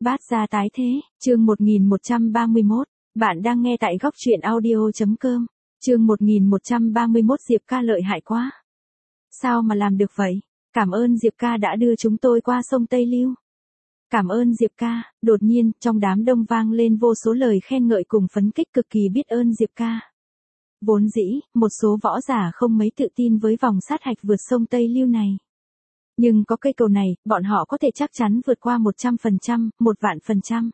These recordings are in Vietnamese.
Bát gia tái thế, chương 1131, bạn đang nghe tại góc truyện audio.com, chương 1131 Diệp ca lợi hại quá. Sao mà làm được vậy? Cảm ơn Diệp ca đã đưa chúng tôi qua sông Tây Lưu. Cảm ơn Diệp ca, đột nhiên, trong đám đông vang lên vô số lời khen ngợi cùng phấn kích cực kỳ biết ơn Diệp ca. Vốn dĩ, một số võ giả không mấy tự tin với vòng sát hạch vượt sông Tây Lưu này. Nhưng có cây cầu này, bọn họ có thể chắc chắn vượt qua 100%, 1.000%.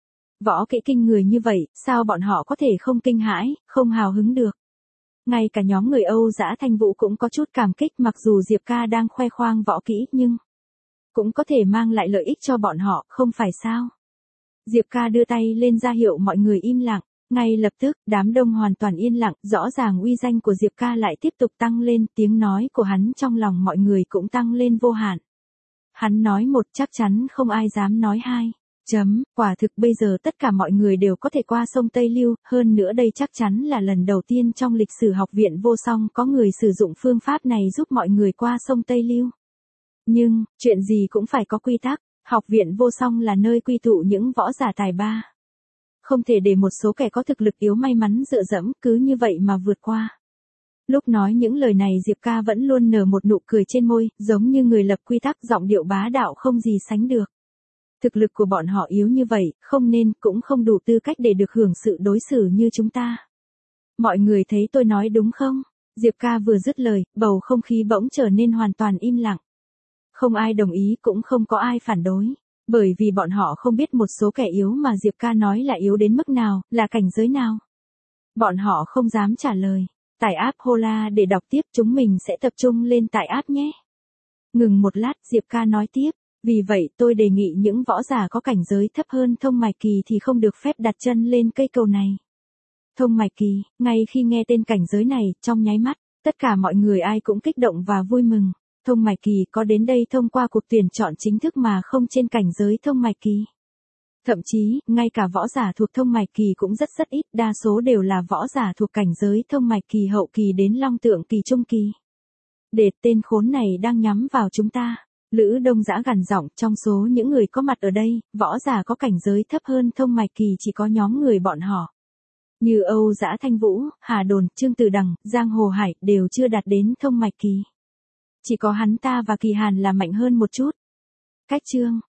Võ kỹ kinh người như vậy, sao bọn họ có thể không kinh hãi, không hào hứng được. Ngay cả nhóm người Âu Dã Thanh Vũ cũng có chút cảm kích mặc dù Diệp ca đang khoe khoang võ kỹ nhưng cũng có thể mang lại lợi ích cho bọn họ, không phải sao. Diệp ca đưa tay lên ra hiệu mọi người im lặng. Ngay lập tức, đám đông hoàn toàn yên lặng, rõ ràng uy danh của Diệp ca lại tiếp tục tăng lên, tiếng nói của hắn trong lòng mọi người cũng tăng lên vô hạn. Hắn nói một chắc chắn không ai dám nói hai. Quả thực bây giờ tất cả mọi người đều có thể qua sông Tây Lưu, hơn nữa đây chắc chắn là lần đầu tiên trong lịch sử học viện vô song có người sử dụng phương pháp này giúp mọi người qua sông Tây Lưu. Nhưng, chuyện gì cũng phải có quy tắc, học viện vô song là nơi quy tụ những võ giả tài ba. Không thể để một số kẻ có thực lực yếu may mắn dựa dẫm cứ như vậy mà vượt qua. Lúc nói những lời này Diệp ca vẫn luôn nở một nụ cười trên môi, giống như người lập quy tắc giọng điệu bá đạo không gì sánh được. Thực lực của bọn họ yếu như vậy, không nên, cũng không đủ tư cách để được hưởng sự đối xử như chúng ta. Mọi người thấy tôi nói đúng không? Diệp ca vừa dứt lời, bầu không khí bỗng trở nên hoàn toàn im lặng. Không ai đồng ý cũng không có ai phản đối. Bởi vì bọn họ không biết một số kẻ yếu mà Diệp ca nói là yếu đến mức nào, là cảnh giới nào. Bọn họ không dám trả lời. Tải app Hola để đọc tiếp, chúng mình sẽ tập trung lên tải app nhé. Ngừng một lát, Diệp ca nói tiếp. Vì vậy tôi đề nghị những võ giả có cảnh giới thấp hơn Thông Mạch Kỳ thì không được phép đặt chân lên cây cầu này. Thông Mạch Kỳ, ngay khi nghe tên cảnh giới này, trong nháy mắt, tất cả mọi người ai cũng kích động và vui mừng. Thông Mạch Kỳ có đến đây thông qua cuộc tuyển chọn chính thức mà không trên cảnh giới Thông Mạch Kỳ. Thậm chí, ngay cả võ giả thuộc Thông Mạch Kỳ cũng rất ít, đa số đều là võ giả thuộc cảnh giới Thông Mạch Kỳ hậu kỳ đến Long Tượng Kỳ trung kỳ. Để tên khốn này đang nhắm vào chúng ta. Lữ Đông Dã gằn giọng, trong số những người có mặt ở đây, võ giả có cảnh giới thấp hơn Thông Mạch Kỳ chỉ có nhóm người bọn họ. Như Âu Dã Thanh Vũ, Hà Đồn, Trương Tử Đằng, Giang Hồ Hải đều chưa đạt đến Thông Mạch Kỳ. Chỉ có hắn ta và Kỳ Hàn là mạnh hơn một chút. Cách chương